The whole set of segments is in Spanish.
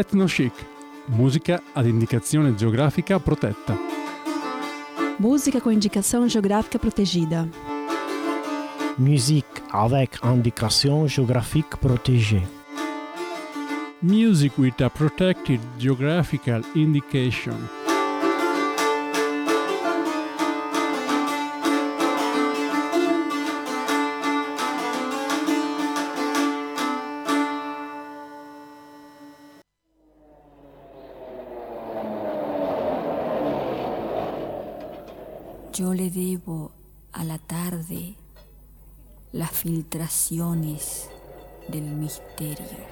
Ethno-chic, musica ad indicazione geografica protetta. Música com indicação geográfica protegida. Musique avec indication géographique protégée. Music with a protected geographical indication. Yo le debo a la tarde las filtraciones del misterio.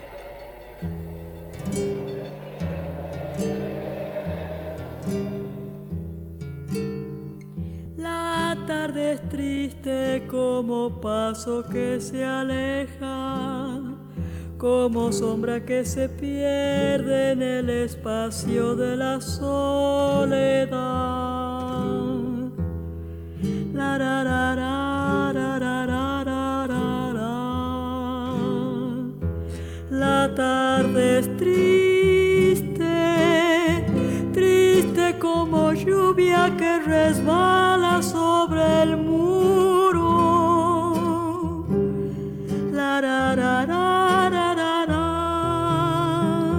La tarde es triste como paso que se aleja, como sombra que se pierde en el espacio de la soledad. La ra ra ra ra ra ra ra ra ra. La tarde es triste, triste como lluvia que resbala sobre el muro. La ra ra ra ra ra ra.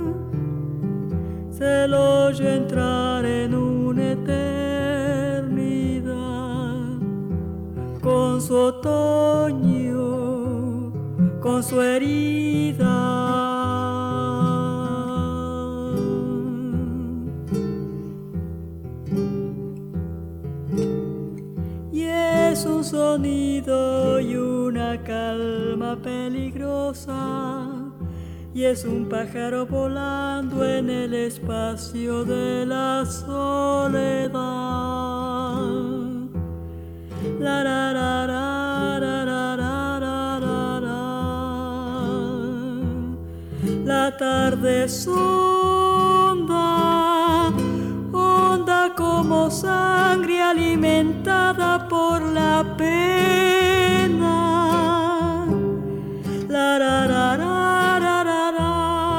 Se lo oye entrar en una eternidad con su otoño, con su herida. Y es un sonido y una calma peligrosa, y es un pájaro volando en el espacio de la soledad. La ra ra ra ra ra ra ra ra ra. La tarde es honda, honda como sangre alimentada por la pena. La ra ra ra ra ra ra.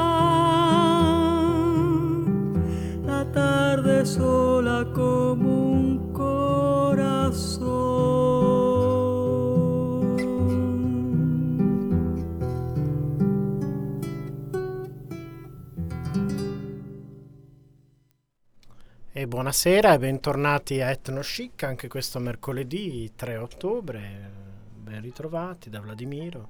La tarde sola como un corazón. E buonasera e bentornati a Ethno-chic, anche questo mercoledì 3 ottobre, ben ritrovati da Vladimiro.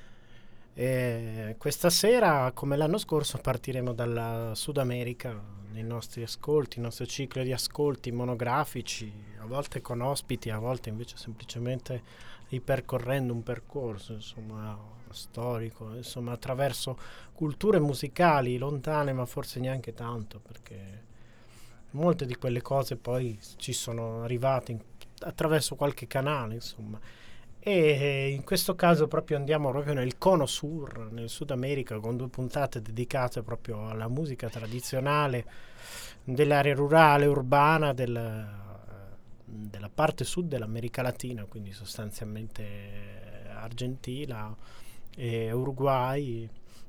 E questa sera, come l'anno scorso, partiremo dalla Sud America nei nostri ascolti, il nostro ciclo di ascolti monografici, a volte con ospiti, a volte invece semplicemente ripercorrendo un percorso, insomma, storico, insomma, attraverso culture musicali lontane, ma forse neanche tanto, perché molte di quelle cose poi ci sono arrivate attraverso qualche canale, insomma. E in questo caso proprio andiamo proprio nel cono sur, nel Sud America, con 2 puntate dedicate proprio alla musica tradizionale dell'area rurale, urbana, della parte sud dell'America Latina, quindi sostanzialmente Argentina e Uruguay.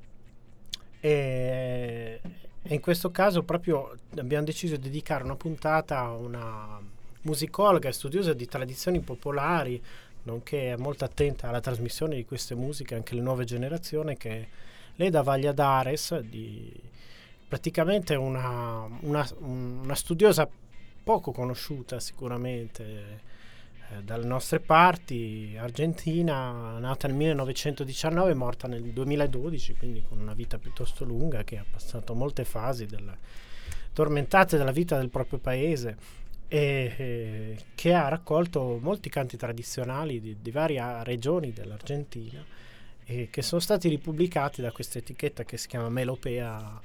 E in questo caso proprio abbiamo deciso di dedicare una puntata a una musicologa e studiosa di tradizioni popolari, nonché molto attenta alla trasmissione di queste musiche anche le nuove generazioni, che Leda Valladares, praticamente una studiosa poco conosciuta sicuramente dalle nostre parti, argentina, nata nel 1919, morta nel 2012, quindi con una vita piuttosto lunga, che ha passato molte fasi tormentate della vita del proprio paese, e che ha raccolto molti canti tradizionali di varie regioni dell'Argentina, e che sono stati ripubblicati da questa etichetta che si chiama Melopea,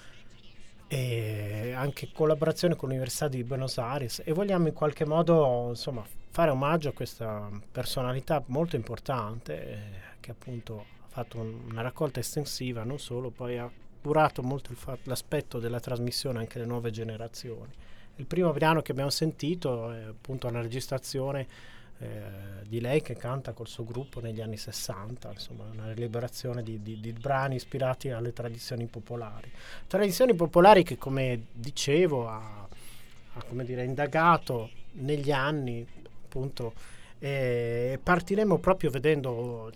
e anche collaborazione con l'Università di Buenos Aires. E vogliamo in qualche modo, insomma, fare omaggio a questa personalità molto importante, che appunto ha fatto una raccolta estensiva, non solo, poi ha curato molto l'aspetto della trasmissione anche alle nuove generazioni. Il primo brano che abbiamo sentito è appunto una registrazione di lei che canta col suo gruppo negli anni 60, insomma una rielaborazione di brani ispirati alle tradizioni popolari che, come dicevo, ha come dire, indagato negli anni, appunto. Partiremo proprio vedendo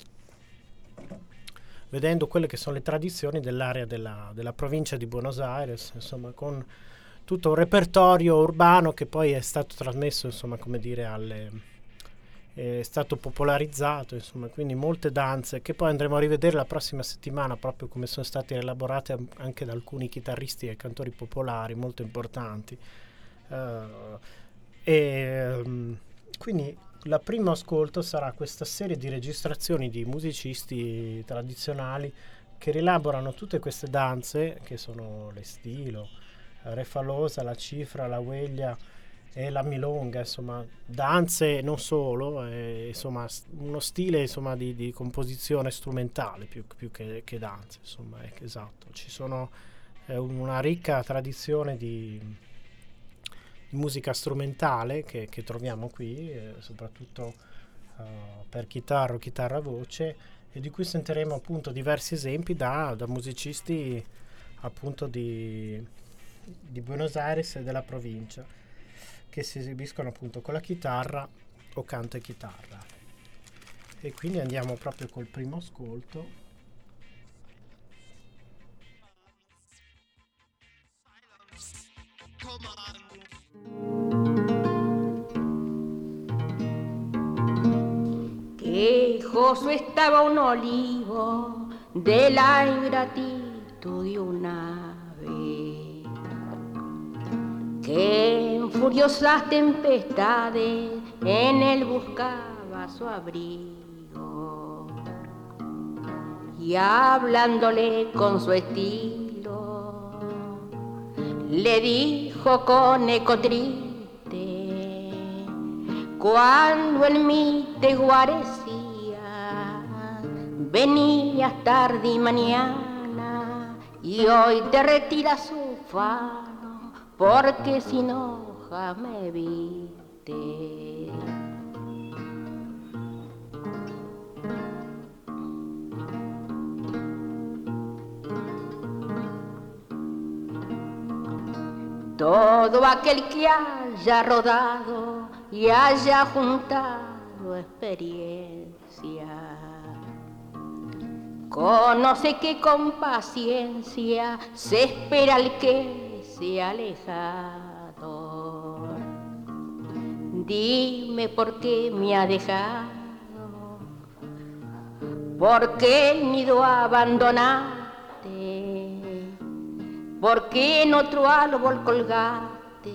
quelle che sono le tradizioni dell'area della provincia di Buenos Aires, insomma, con tutto un repertorio urbano che poi è stato trasmesso, insomma, come dire, è stato popolarizzato, insomma, quindi molte danze che poi andremo a rivedere la prossima settimana, proprio come sono state elaborate anche da alcuni chitarristi e cantori popolari molto importanti. Quindi il primo ascolto sarà questa serie di registrazioni di musicisti tradizionali che rielaborano tutte queste danze, che sono l'estilo, la refalosa, la cifra, la huella e la milonga, insomma danze non solo, insomma uno stile, insomma, di composizione strumentale più che danze, insomma, esatto. Ci sono una ricca tradizione di musica strumentale che troviamo qui, soprattutto per chitarra voce, e di cui sentiremo appunto diversi esempi da musicisti appunto di Buenos Aires e della provincia, che si esibiscono appunto con la chitarra o canto e chitarra. E quindi andiamo proprio col primo ascolto. Quejoso estaba un olivo de la ingratitud de un ave que en furiosas tempestades en él buscaba su abrigo, y hablándole con su estilo le dijo con eco triste, cuando en mí te guarecía, venías tarde y mañana, y hoy te retiras su fano, porque sin hoja me viste. Todo aquel que haya rodado y haya juntado experiencia conoce que con paciencia se espera al que se ha alejado. Dime por qué me ha dejado, por qué el nido abandonaste, por qué en otro árbol colgaste,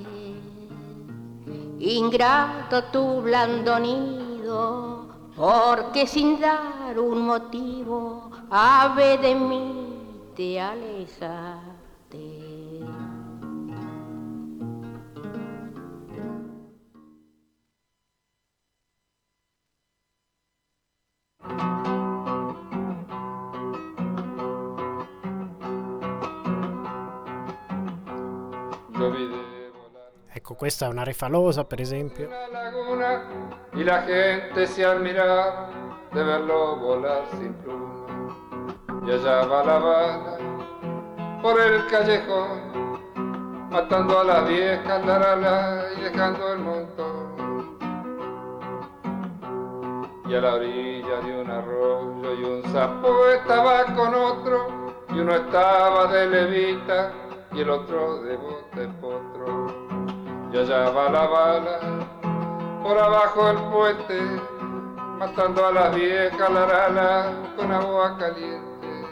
ingrato tu blando nido, porque sin dar un motivo, ave de mí te alejaste. Ecco, questa è una refalosa, per esempio. Una laguna y la gente se admiraba de verlo volar sin pluma. Y allá va la bala por el callejón, matando a las viejas, la, y dejando el montón. Y a la orilla de un arroyo y un sapo estaba con otro, y uno estaba de levita y el otro de bote potro. Y allá va la bala por abajo del puente, matando a las viejas, la, con agua caliente.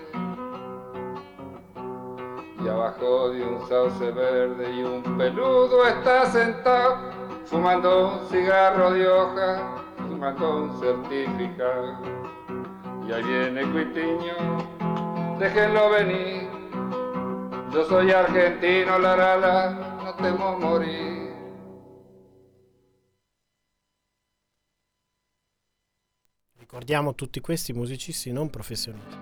Y abajo de un sauce verde y un peludo está sentado, fumando un cigarro de hoja, fumando un certificado. Y ahí viene Cuitiño, déjenlo venir, yo soy argentino, la, no temo morir. Ricordiamo tutti questi musicisti non professionisti.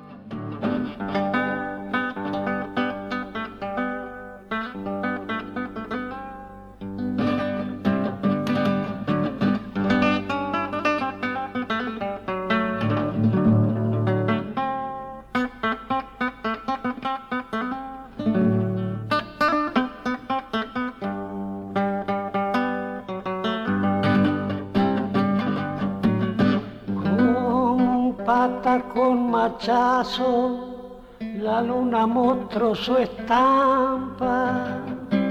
mata con machazo, la luna mostró su estampa,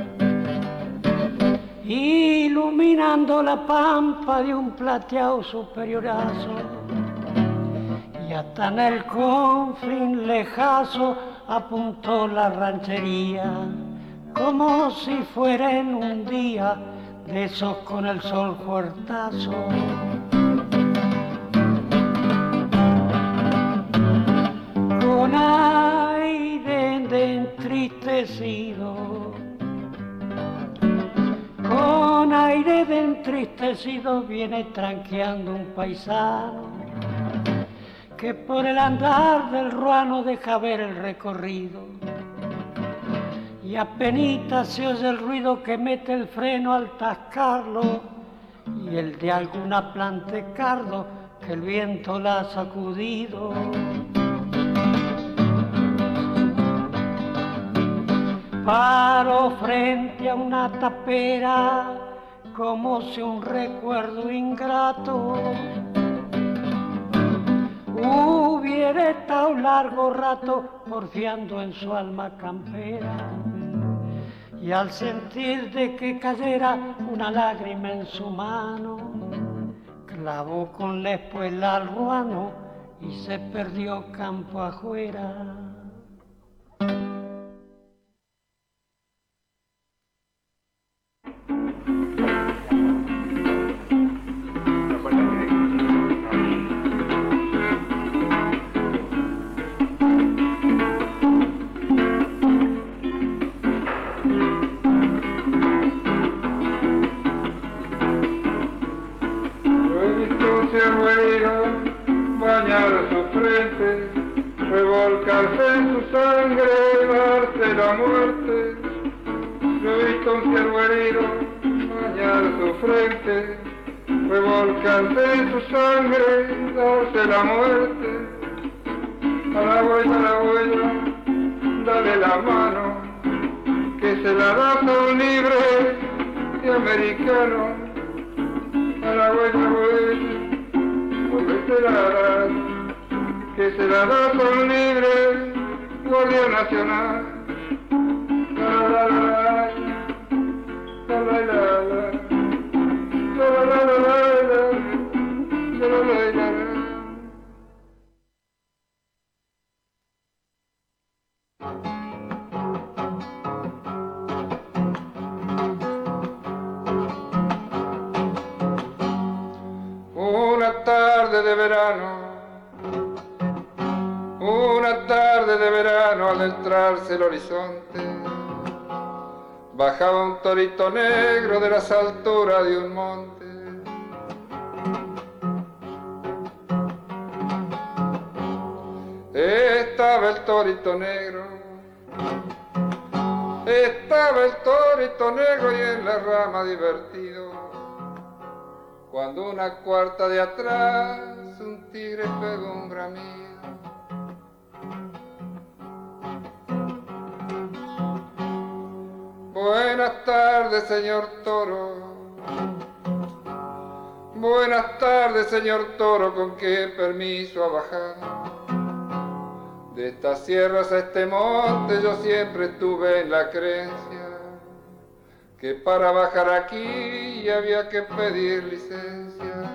iluminando la pampa de un plateado superiorazo, y hasta en el confín lejazo apuntó la ranchería, como si fuera en un día de esos con el sol fuertazo. Con aire de entristecido, con aire de entristecido viene tranqueando un paisano que por el andar del ruano deja ver el recorrido, y apenita se oye el ruido que mete el freno al tascarlo, y el de alguna planta de cardo que el viento la ha sacudido. Paro frente a una tapera como si un recuerdo ingrato hubiera estado largo rato porfiando en su alma campera, y al sentir de que cayera una lágrima en su mano, clavó con la espuela al ruano y se perdió campo afuera. Bañar su frente, revolcarse en su sangre, darse la muerte. Yo he visto un ciervo herido bañar su frente, revolcarse en su sangre, darse la muerte. A la huella, dale la mano, que se la das a un libre y americano. A la huella, que se la da con libre guardia nacional. La la la la, la la la la, la la la la, la la la la. Una tarde de verano al entrarse el horizonte, bajaba un torito negro de las alturas de un monte. Estaba el torito negro y en la rama divertido, cuando una cuarta de atrás un tigre pegó un bramido. Buenas tardes, señor toro. Buenas tardes, señor toro, ¿con qué permiso ha bajado? De estas sierras a este monte yo siempre estuve en la creencia que para bajar aquí había que pedir licencia.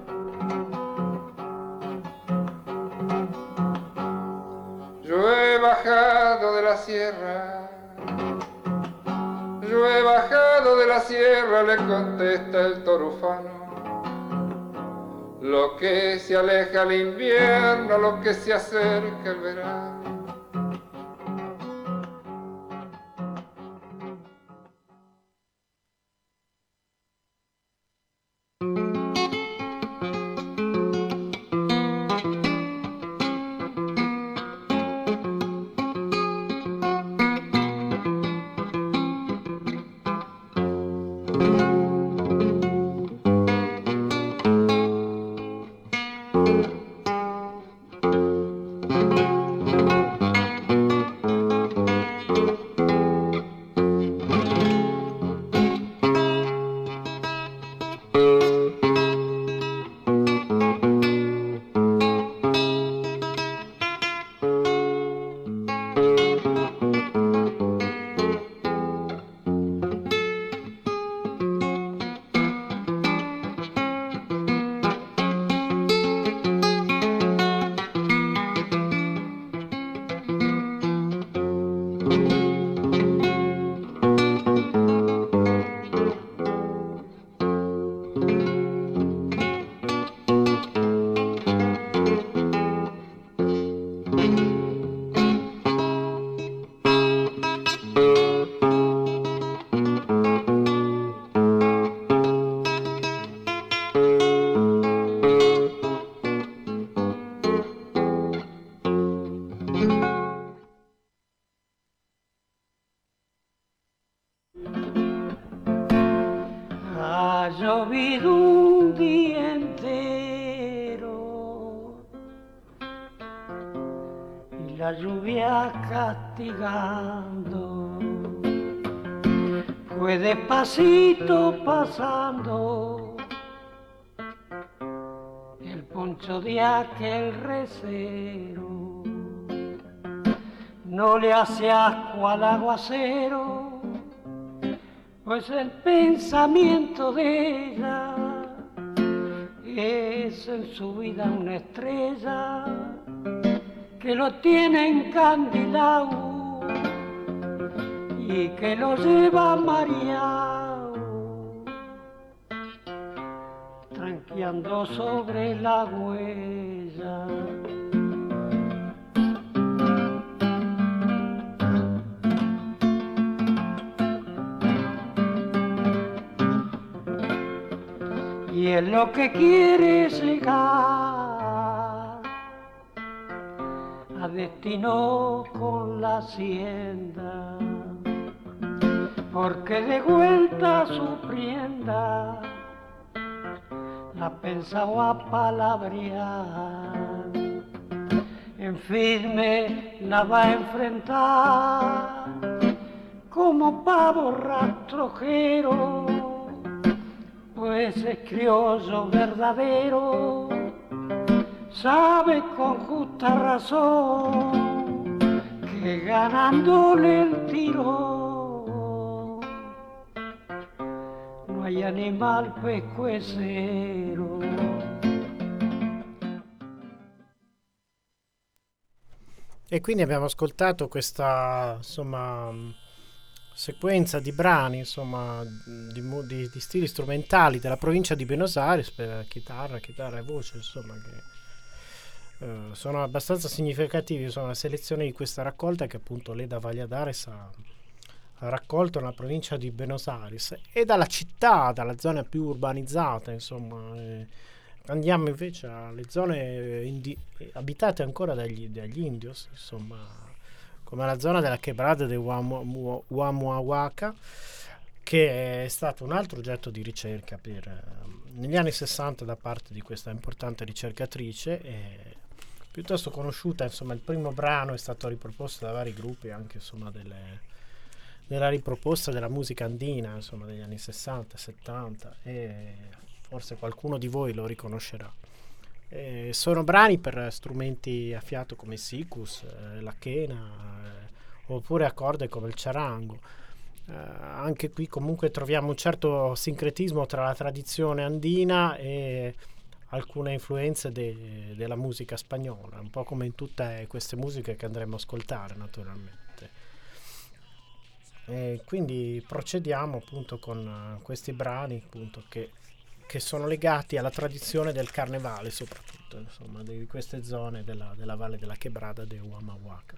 Yo he bajado de la sierra, yo he bajado de la sierra, le contesta el torufano. Lo que se aleja el invierno, lo que se acerca el verano. Fue despacito pasando el poncho de aquel recero, no le hace asco al aguacero, pues el pensamiento de ella es en su vida una estrella que lo tiene encandilado y que lo lleva mareado, tranqueando sobre la huella. Y es lo que quiere llegar a destino con la hacienda, porque de vuelta a su prenda la pensaba palabrear. En firme la va a enfrentar como pavo rastrojero, pues es criollo verdadero, sabe con justa razón que ganándole el tiro no hay animal pescuecero. E quindi abbiamo ascoltato questa, insomma, sequenza di brani, insomma, di stili strumentali della provincia di Buenos Aires per chitarra e voce, insomma, che sono abbastanza significativi. Insomma, la selezione di questa raccolta che appunto Leda Valladares ha raccolto nella provincia di Buenos Aires e dalla città, dalla zona più urbanizzata, insomma. Andiamo invece alle zone abitate ancora dagli indios, insomma, come la zona della Quebrada de Huamahuaca, che è stato un altro oggetto di ricerca negli anni 60 da parte di questa importante ricercatrice, piuttosto conosciuta. Insomma, il primo brano è stato riproposto da vari gruppi, anche insomma della riproposta della musica andina, insomma, degli anni 60, 70, e forse qualcuno di voi lo riconoscerà. Sono brani per strumenti a fiato come il sikus, la quena, oppure a corde come il charango. Anche qui comunque troviamo un certo sincretismo tra la tradizione andina e alcune influenze della musica spagnola, un po' come in tutte queste musiche che andremo a ascoltare, naturalmente. E quindi procediamo appunto con questi brani appunto che sono legati alla tradizione del carnevale, soprattutto, insomma, di queste zone della valle della Quebrada de Huamahuaca.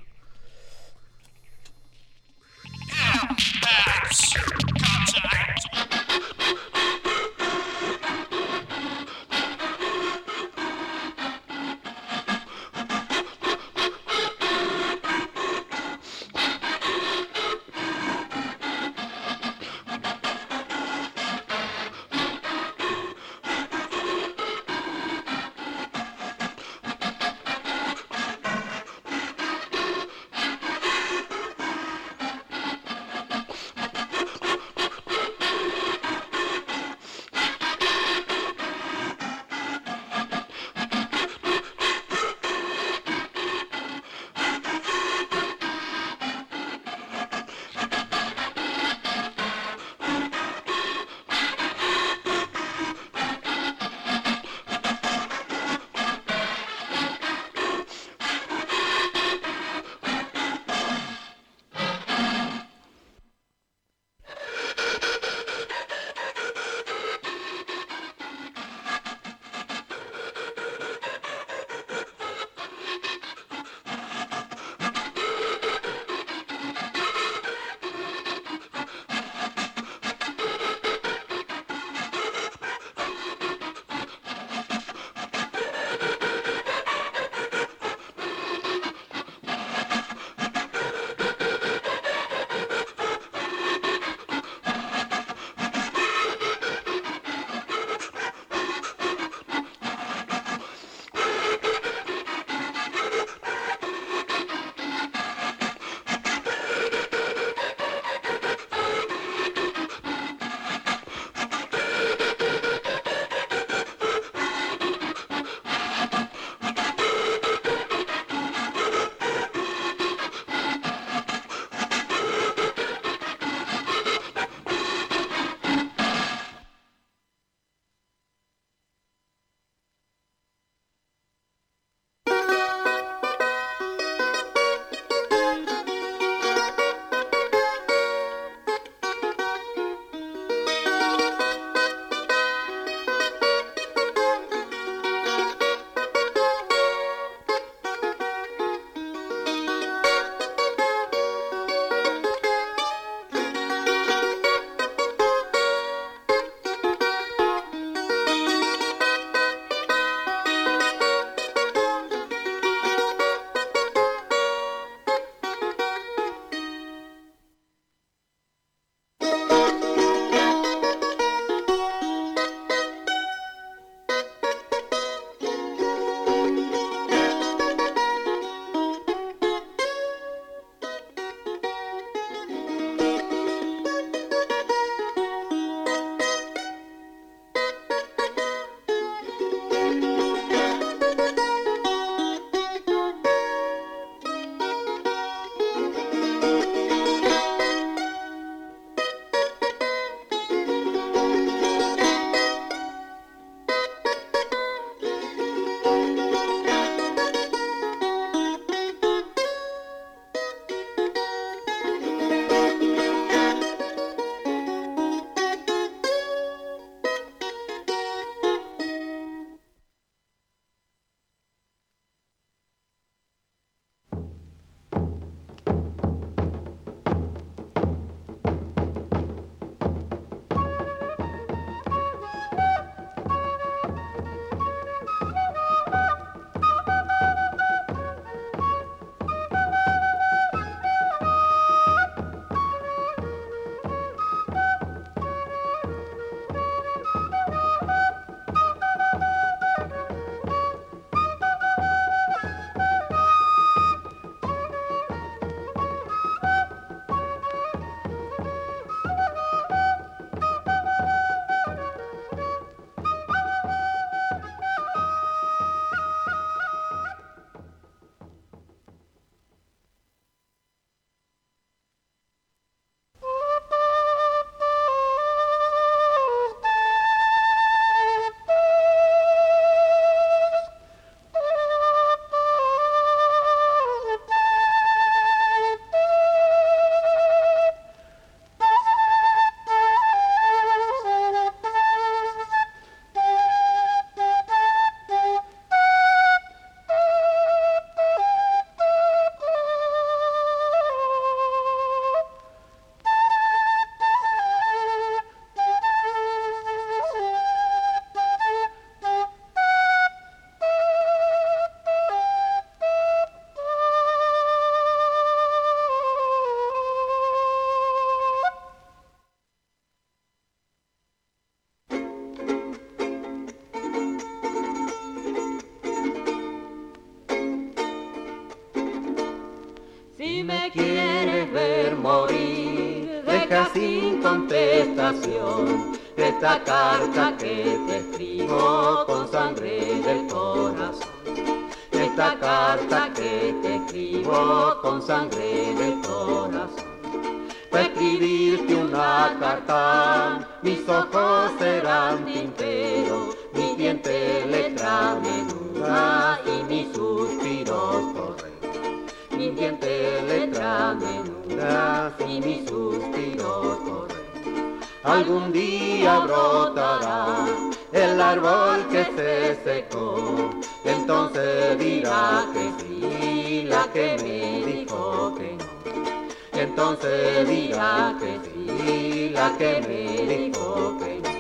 desesperación, esta carta que te escribo con sangre del corazón. Esta carta que te escribo con sangre del corazón. Para escribirte una carta, mis ojos serán tinteros, mis dientes letra menuda y mis suspiros correos. Mis dientes letra menuda y mis suspiros correos. Algún día brotará el árbol que se secó, entonces dirá que sí la que me dijo que no. Entonces dirá que sí la que me dijo que no.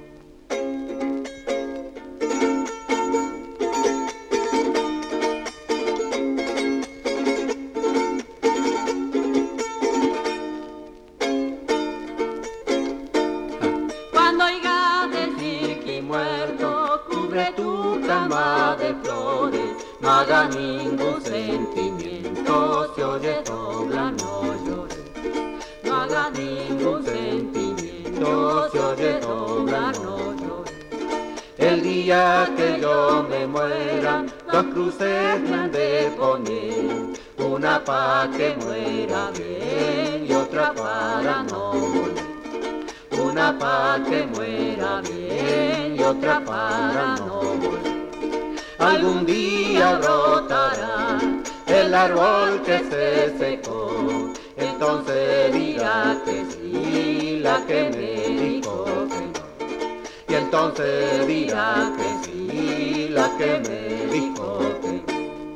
Cuando oigas decir que muerto, cubre tu cama de flores, no haga ningún sentimiento, si oyes dobla no llores. No haga ningún sentimiento, si oyes dobla no llores. El día que yo me muera, dos cruces me han de poner, una pa' que muera bien y otra para no morir. Una pa' que muera bien y otra para no morir. Algún día brotará el árbol que se secó, entonces dirá que sí la que me dijo que no. Y entonces dirá que sí la que me dijo que no.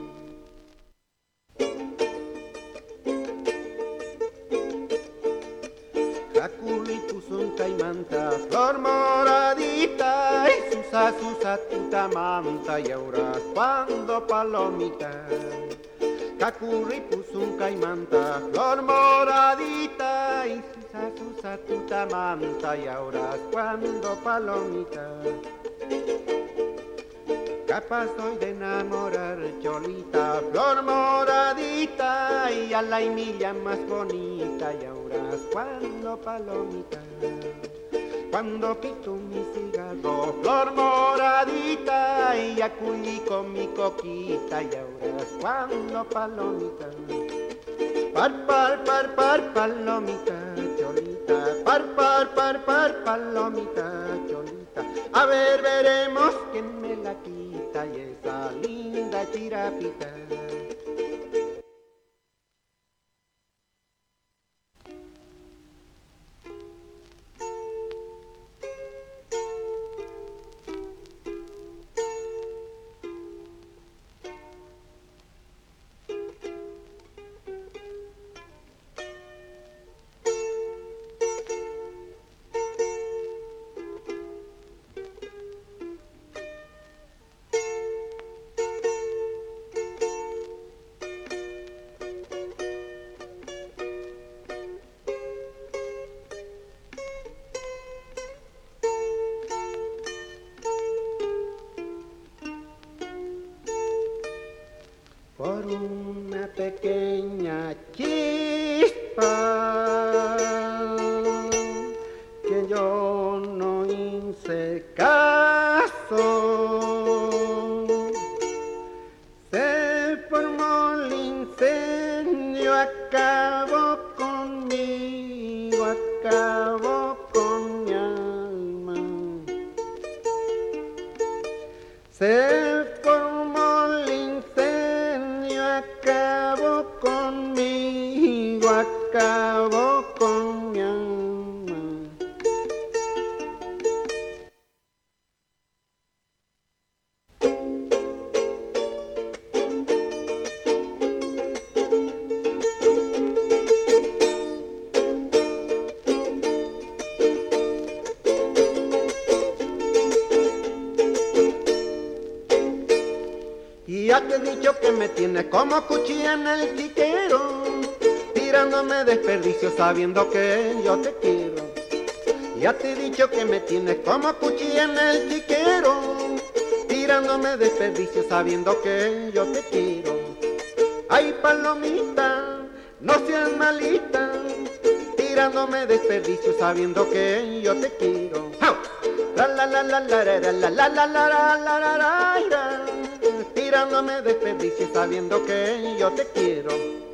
Flor moradita y susa tutamanta y ahora cuando palomita. Cacurri puso un caimanta, flor moradita y susa tutamanta y ahora cuando palomita. Capaz soy de enamorar cholita, flor moradita y a la milla más bonita y ahora cuando palomita. Cuando pito mi cigarro, flor moradita y acullí con mi coquita y ahora es cuando palomita. Par, palomita, cholita, par, palomita, cholita. A ver, veremos quién me la quita y esa linda chirapita. Por una pequeña chispa que yo no hice caso, se formó el incendio, acabó conmigo, acabó con mi alma. Se formó el incendio, acabó conmigo, acabó con mi alma. Y ya te he dicho que me tienes como cuchilla en el chiquero, tirándome desperdicio sabiendo que yo te quiero. Ya te he dicho que me tienes como cuchilla en el chiquero, tirándome desperdicio sabiendo que yo te quiero. Ay, palomita, no seas malita, tirándome desperdicio sabiendo que yo te quiero. La la la la la la la la la la la la la, tirándome desperdicio sabiendo que yo te quiero.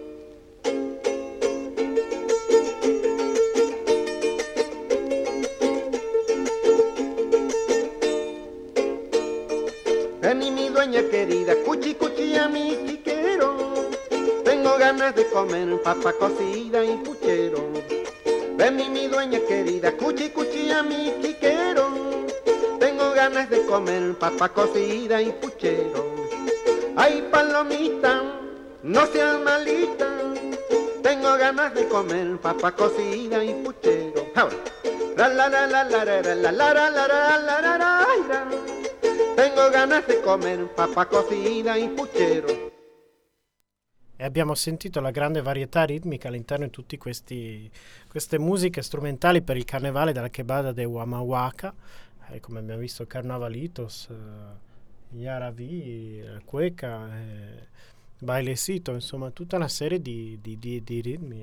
Ven mi dueña querida, cuchi cuchi a mi chiquero. Tengo ganas de comer papa cocida y puchero. Ven mi dueña querida, cuchi cuchi a mi chiquero. Tengo ganas de comer papa cocida y puchero. Ay palomita, no seas malita. Tengo ganas de comer papa cocida y puchero. La la la la la la la la la la la la. Tengo ganas di comer papa cocida in puchero. E abbiamo sentito la grande varietà ritmica all'interno di tutte queste musiche strumentali per il carnevale della Quebrada de Humahuaca, come abbiamo visto Carnavalitos, Yaraví, Cueca, Bailecito, insomma tutta una serie di ritmi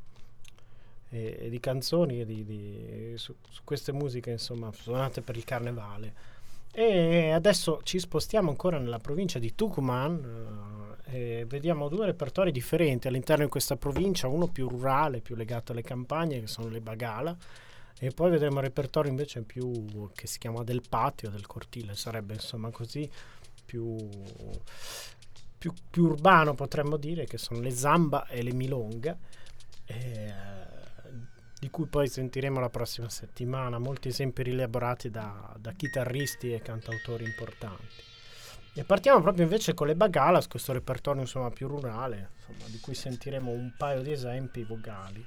e di canzoni su queste musiche, insomma, suonate per il carnevale. E adesso ci spostiamo ancora nella provincia di Tucumán e vediamo due repertori differenti all'interno di questa provincia, uno più rurale, più legato alle campagne, che sono le Bagala, e poi vedremo un repertorio invece più che si chiama del patio, del cortile, sarebbe insomma così più urbano, potremmo dire, che sono le Zamba e le Milonga, di cui poi sentiremo la prossima settimana molti esempi rielaborati da chitarristi e cantautori importanti. E partiamo proprio invece con le Bagalas, questo repertorio insomma più rurale, insomma, di cui sentiremo un paio di esempi vocali.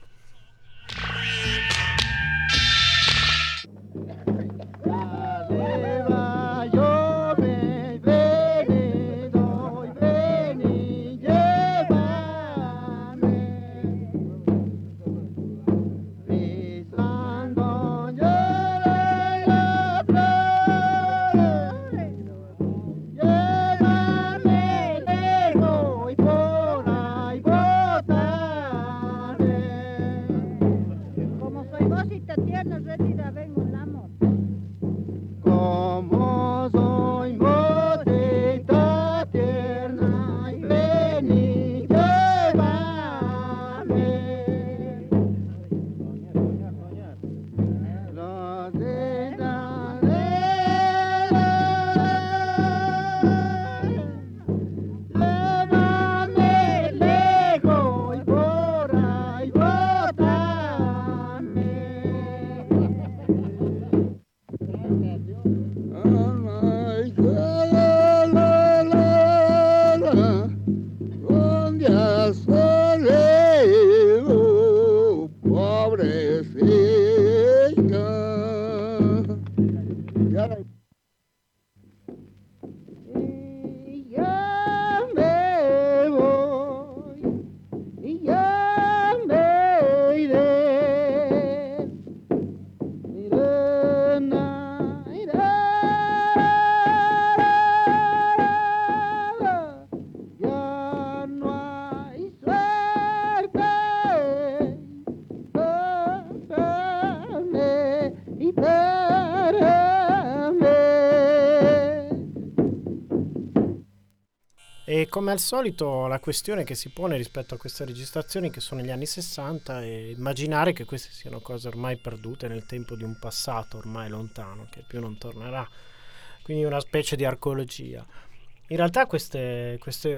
E come al solito la questione che si pone rispetto a queste registrazioni che sono negli anni 60 è immaginare che queste siano cose ormai perdute nel tempo di un passato ormai lontano che più non tornerà, quindi una specie di archeologia. In realtà queste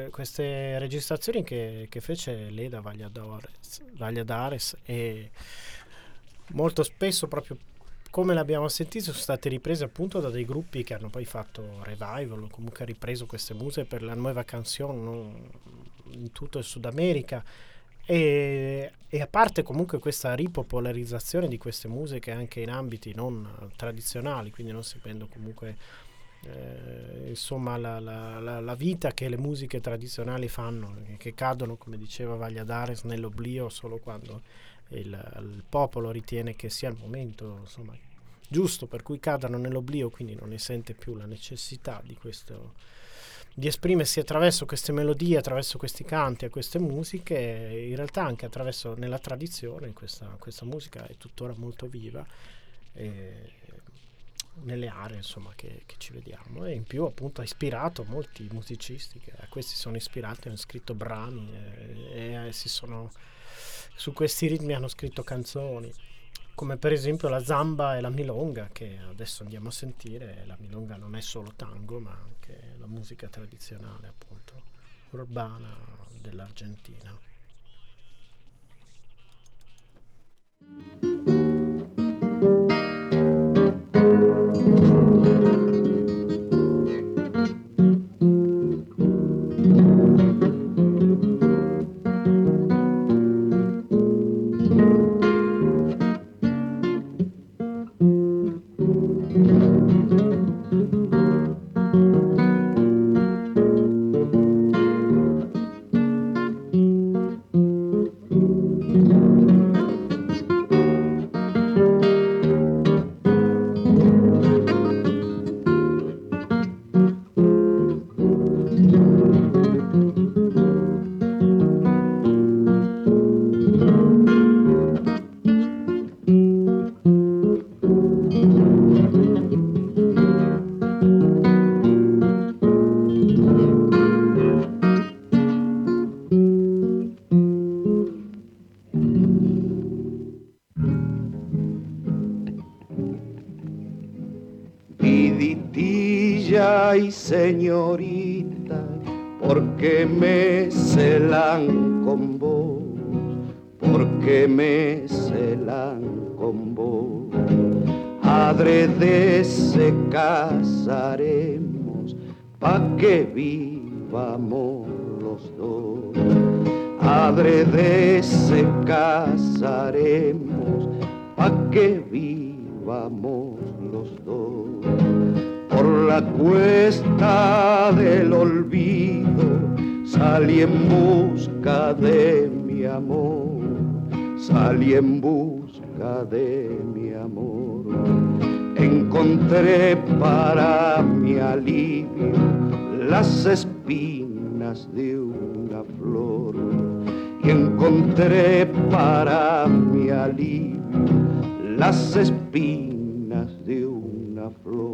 registrazioni che fece Leda Valladares e molto spesso proprio come l'abbiamo sentito sono state riprese appunto da dei gruppi che hanno poi fatto revival o comunque ripreso queste musiche per la nuova canzone in tutto il Sud America e a parte comunque questa ripopolarizzazione di queste musiche anche in ambiti non tradizionali, quindi non seguendo comunque insomma la vita che le musiche tradizionali fanno, che cadono, come diceva Valladares, nell'oblio solo quando il popolo ritiene che sia il momento insomma giusto per cui cadano nell'oblio, quindi non ne sente più la necessità di di esprimersi attraverso queste melodie, attraverso questi canti e queste musiche, in realtà anche attraverso nella tradizione. Questa musica è tuttora molto viva nelle aree, insomma, che ci vediamo, e in più appunto ha ispirato molti musicisti che a questi sono ispirati, hanno scritto brani e su questi ritmi hanno scritto canzoni, come per esempio la zamba e la milonga, che adesso andiamo a sentire. La milonga non è solo tango, ma anche la musica tradizionale, appunto, urbana dell'Argentina. Señorita, porque me celan con vos, porque me celan con vos. Adrede se casaremos, pa' que vivamos los dos. Adrede se casaremos, pa' que vivamos los dos. Por la cuesta del olvido salí en busca de mi amor, salí en busca de mi amor. Encontré para mi alivio las espinas de una flor, y encontré para mi alivio las espinas de una flor.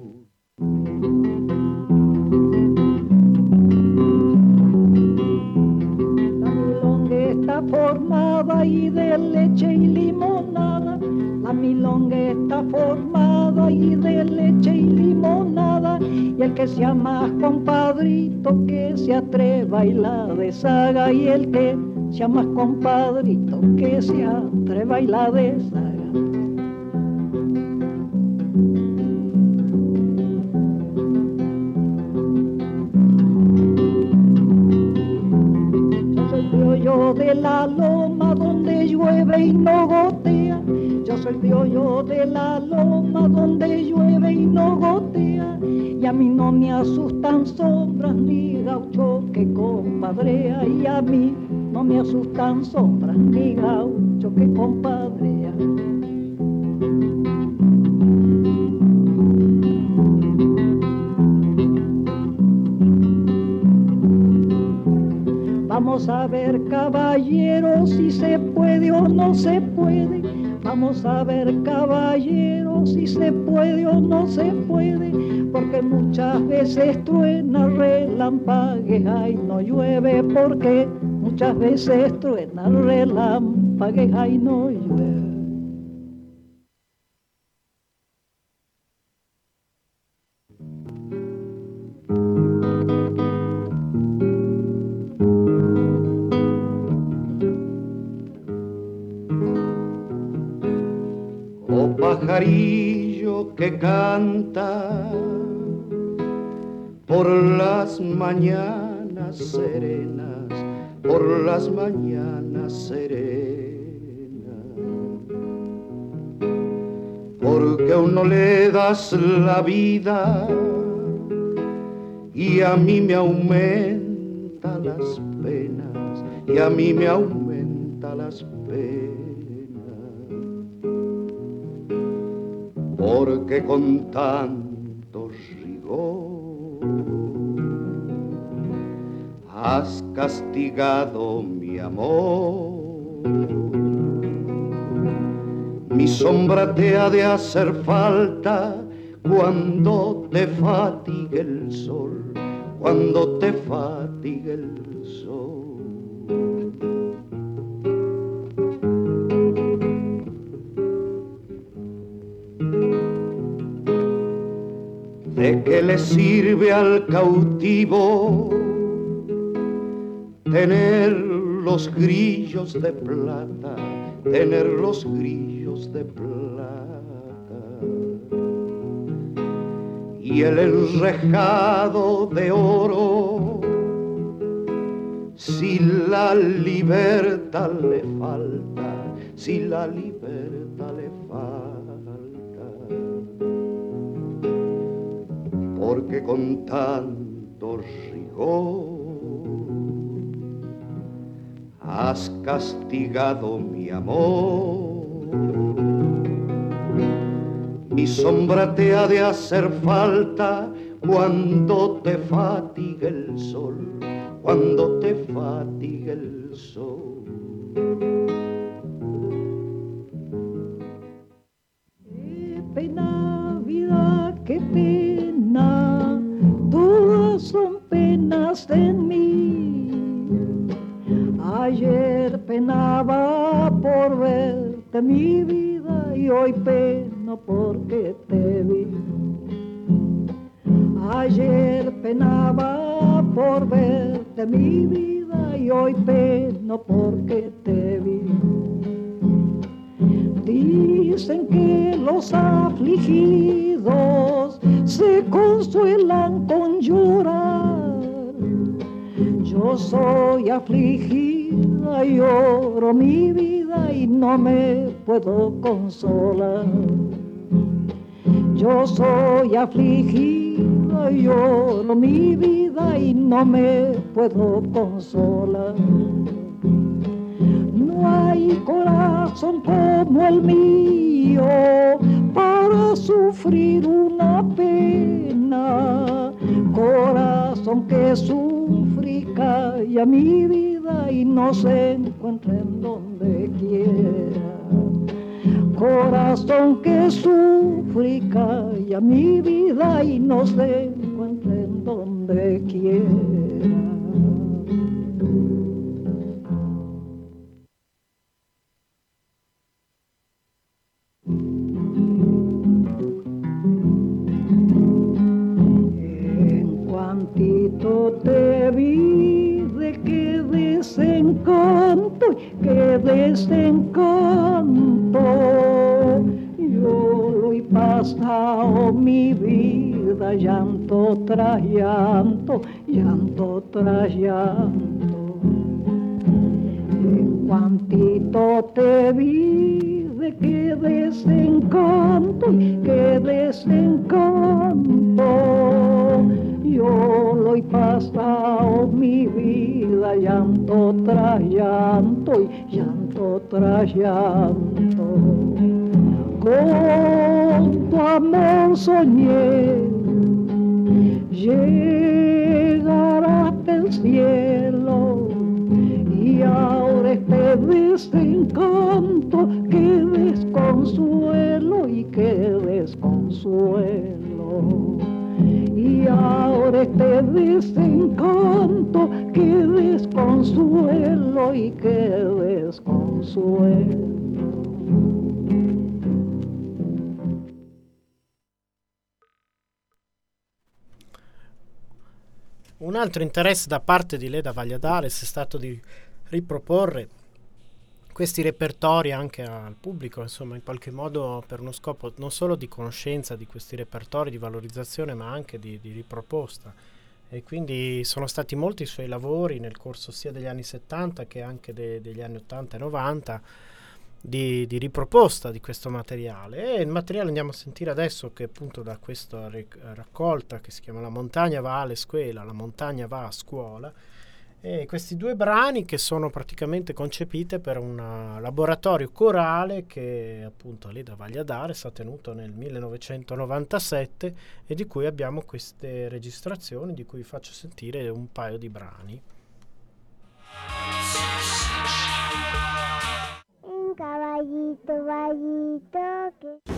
La milonga está formada y de leche y limonada. La milonga está formada y de leche y limonada. Y el que sea más compadrito que se atreva y la deshaga. Y el que sea más compadrito que se atreva y la deshaga. Yo de la loma donde llueve y no gotea. Yo soy criollo de la loma donde llueve y no gotea. Y a mí no me asustan sombras ni gaucho que compadrea. Y a mí no me asustan sombras ni gaucho que compadrea. Vamos a ver, caballeros, si se puede o no se puede. Vamos a ver, caballeros, si se puede o no se puede. Porque muchas veces truena, relampaguea y no llueve. Porque muchas veces truena, relampaguea y no llueve. Pajarillo que canta por las mañanas serenas, por las mañanas serenas, porque a uno le das la vida y a mí me aumenta las penas, y a mí me aumenta las penas. Porque con tanto rigor has castigado mi amor. Mi sombra te ha de hacer falta cuando te fatigue el sol, cuando te fatigue el sol. ¿De qué le sirve al cautivo tener los grillos de plata, tener los grillos de plata? Y el enrejado de oro, si la libertad le falta, si la libertad le falta. Porque con tanto rigor has castigado mi amor. Mi sombra te ha de hacer falta cuando te fatigue el sol, cuando te fatigue el sol. Qué pena, vida, qué pena, todas son penas en mí. Ayer penaba por verte mi vida y hoy peno porque te vi. Ayer penaba por verte mi vida y hoy peno porque te vi. Dicen que los afligidos se consuelan con llorar. Yo soy afligida y lloro mi vida y no me puedo consolar. Yo soy afligida y lloro mi vida y no me puedo consolar. No hay corazón como el mío para sufrir una pena. Corazón que sufre y calla mi vida y no se encuentra en donde quiera. Corazón que sufre y calla mi vida y no se encuentra en donde quiera. Te vi de qué desencanto, qué desencanto. Yo lo he pasado mi vida llanto tras llanto, llanto tras llanto. En cuantito te vi de qué desencanto, qué desencanto. Yo lo he pasado mi vida llanto tras llanto y llanto tras llanto. Con tu amor soñé llegar hasta el cielo y ahora este desencanto, qué desconsuelo y qué desconsuelo. Y ahora este desencanto, qué desconsuelo y qué desconsuelo. Un altro interesse da parte di Leda Valladares è stato di riproporre questi repertori anche al pubblico, insomma, in qualche modo per uno scopo non solo di conoscenza di questi repertori, di valorizzazione, ma anche di riproposta. E quindi sono stati molti i suoi lavori nel corso sia degli anni 70 che anche degli anni 80 e 90 di riproposta di questo materiale. E il materiale andiamo a sentire adesso, che appunto da questa raccolta che si chiama La montagna va alla scuola, la montagna va a scuola. E questi due brani che sono praticamente concepite per un laboratorio corale che appunto Leda Valladares ha tenuto nel 1997 e di cui abbiamo queste registrazioni, di cui vi faccio sentire un paio di brani. caballito, caballito, que...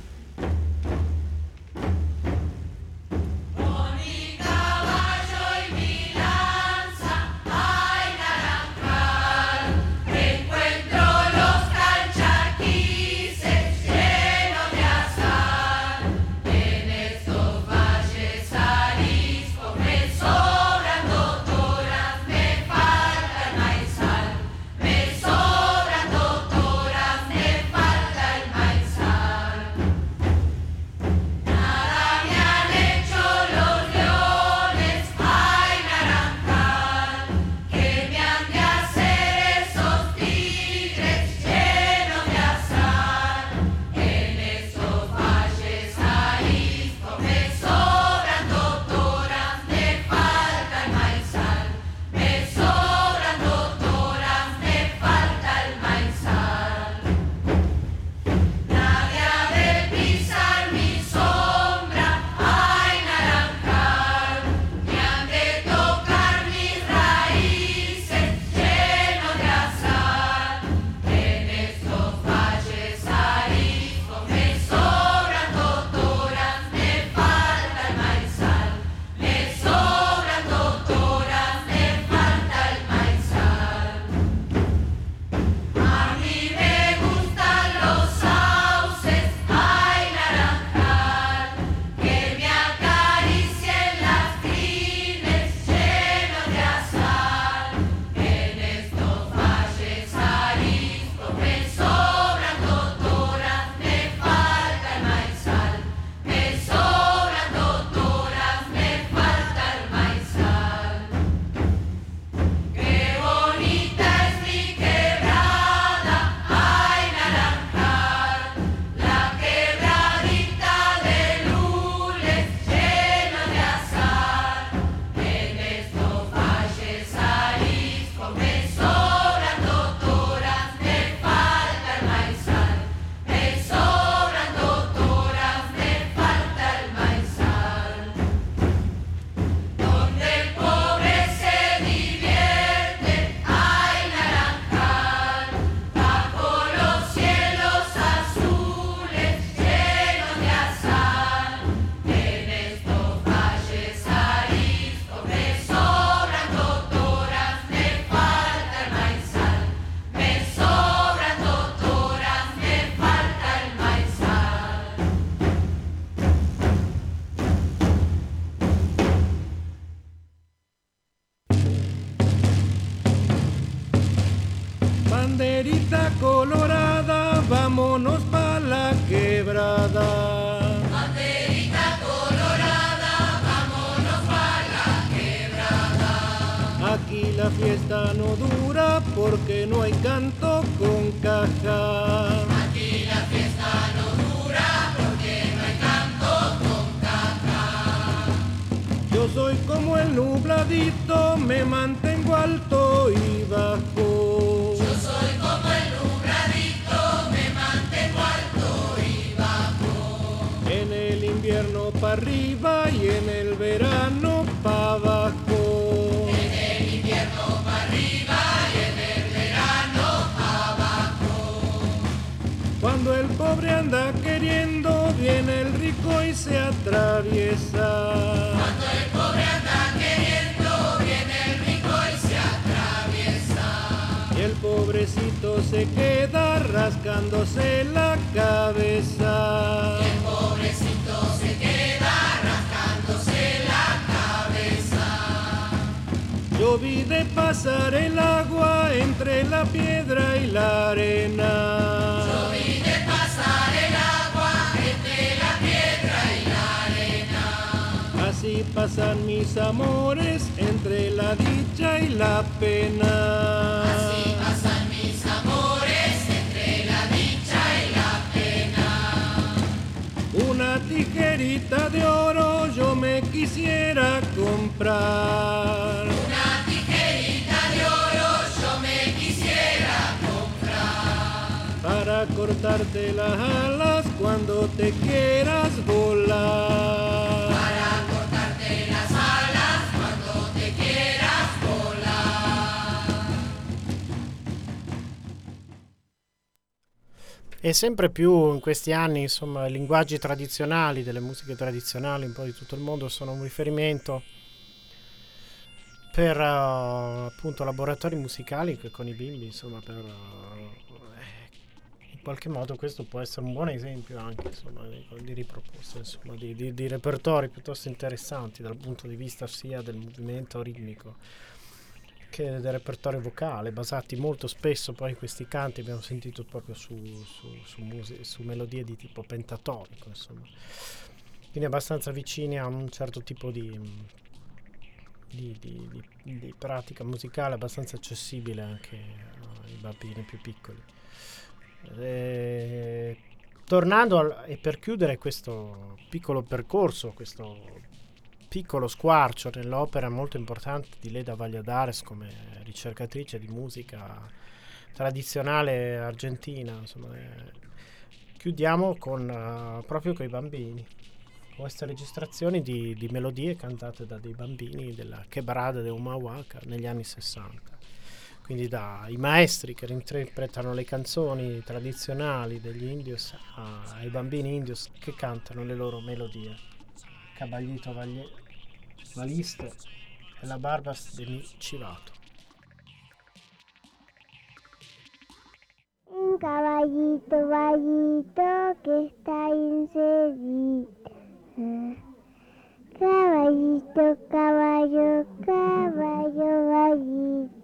Banderita colorada, vámonos pa' la quebrada. Banderita colorada, vámonos pa' la quebrada. Aquí la fiesta no dura porque no hay canto con caja. Aquí la fiesta no dura porque no hay canto con caja. Yo soy como el nubladito, me mantengo alto y bajo. Soy como el nubladito, me mantengo alto y bajo. En el invierno pa' arriba y en el verano pa' abajo. En el invierno pa' arriba y en el verano pa' abajo. Cuando el pobre anda queriendo, viene el rico y se atraviesa. Cuando el pobre anda queriendo, viene el rico y se atraviesa. Y el pobrecito se queda rascándose la cabeza. Y el pobrecito se queda rascándose la cabeza. Yo vi de pasar el agua entre la piedra y la arena. Yo vi de pasar el agua entre la piedra y la arena. Así pasan mis amores entre la dicha y la pena. Así pasan mis amores entre la dicha y la pena. Una tijerita de oro yo me quisiera comprar. Una tijerita de oro yo me quisiera comprar. Para cortarte las alas cuando te quieras volar. Para cortarte las alas cuando te quieras volar. E sempre più in questi anni, insomma, i linguaggi tradizionali delle musiche tradizionali un po' di tutto il mondo sono un riferimento per appunto laboratori musicali che con i bimbi, insomma, per in qualche modo questo può essere un buon esempio anche, insomma, di riproposte, insomma, di repertori piuttosto interessanti dal punto di vista sia del movimento ritmico che del repertorio vocale, basati molto spesso, poi questi canti abbiamo sentito proprio su melodie di tipo pentatonico, insomma, quindi abbastanza vicini a un certo tipo di pratica musicale abbastanza accessibile anche ai bambini più piccoli. Tornando e per chiudere questo piccolo percorso, questo piccolo squarcio nell'opera molto importante di Leda Valladares come ricercatrice di musica tradizionale argentina, insomma, chiudiamo proprio con i bambini, queste registrazioni di melodie cantate da dei bambini della Quebrada de Humahuaca negli anni 60, quindi dai maestri che interpretano le canzoni tradizionali degli indios ai bambini indios che cantano le loro melodie. Caballito Valiste e la Barbas de mi Chivato. Un caballito, vallito que está enseguida. Caballito, caballo, caballo, vallito.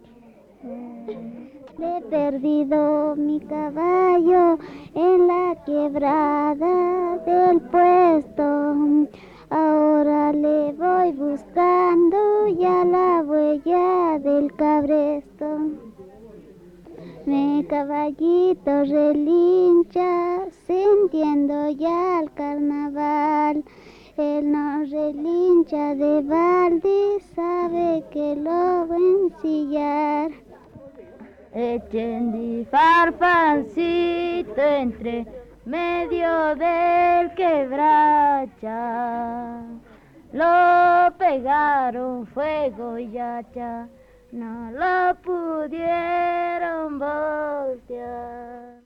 Le he perdido mi caballo en la quebrada del puesto. Ahora le voy buscando ya la huella del cabresto. Mi caballito relincha, sintiendo ya el carnaval. Él no relincha de balde, sabe que lo va a ensillar. Echen de farfancito entre medio del quebracha, lo pegaron fuego y hacha, no lo pudieron voltear.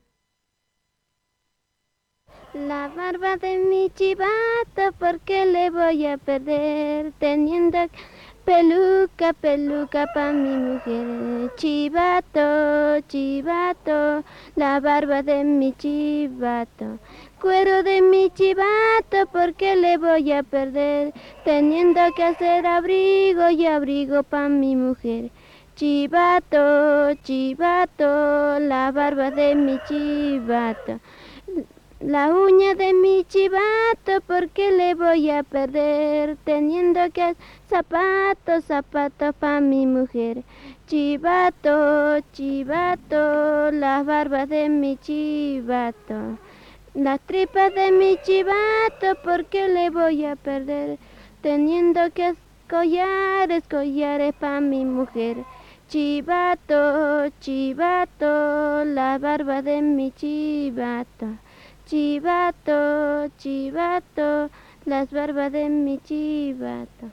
La barba de mi chivato, ¿por qué le voy a perder? Teniendo peluca, peluca pa' mi mujer. Chivato, chivato, la barba de mi chivato. Cuero de mi chivato, ¿por qué le voy a perder? Teniendo que hacer abrigo y abrigo pa' mi mujer. Chivato, chivato, la barba de mi chivato. La uña de mi chivato, ¿por qué le voy a perder? Teniendo que hacer zapatos, zapatos pa' mi mujer. Chivato, chivato, las barbas de mi chivato. Las tripas de mi chivato, ¿por qué le voy a perder? Teniendo que hacer collares, collares pa' mi mujer. Chivato, chivato, las barbas de mi chivato. Chivato, chivato, las barbas de mi chivato.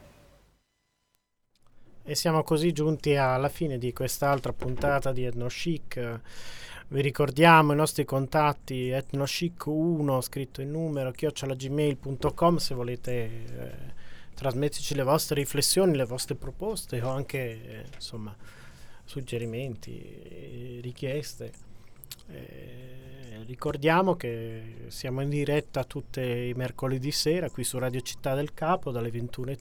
E siamo così giunti alla fine di quest'altra puntata di Ethnochic. Vi ricordiamo i nostri contatti: ethnochic1 scritto in numero @gmail.com se volete trasmetterci le vostre riflessioni, le vostre proposte o anche insomma suggerimenti, richieste. Ricordiamo che siamo in diretta tutti i mercoledì sera qui su Radio Città del Capo dalle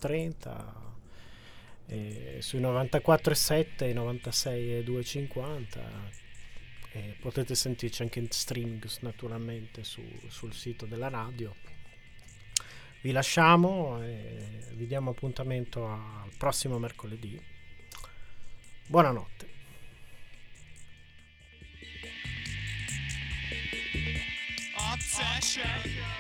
21:30 sui 94.7 e 96.250 e potete sentirci anche in streaming naturalmente sul sito della radio. Vi lasciamo e vi diamo appuntamento al prossimo mercoledì. Buonanotte. Obsession.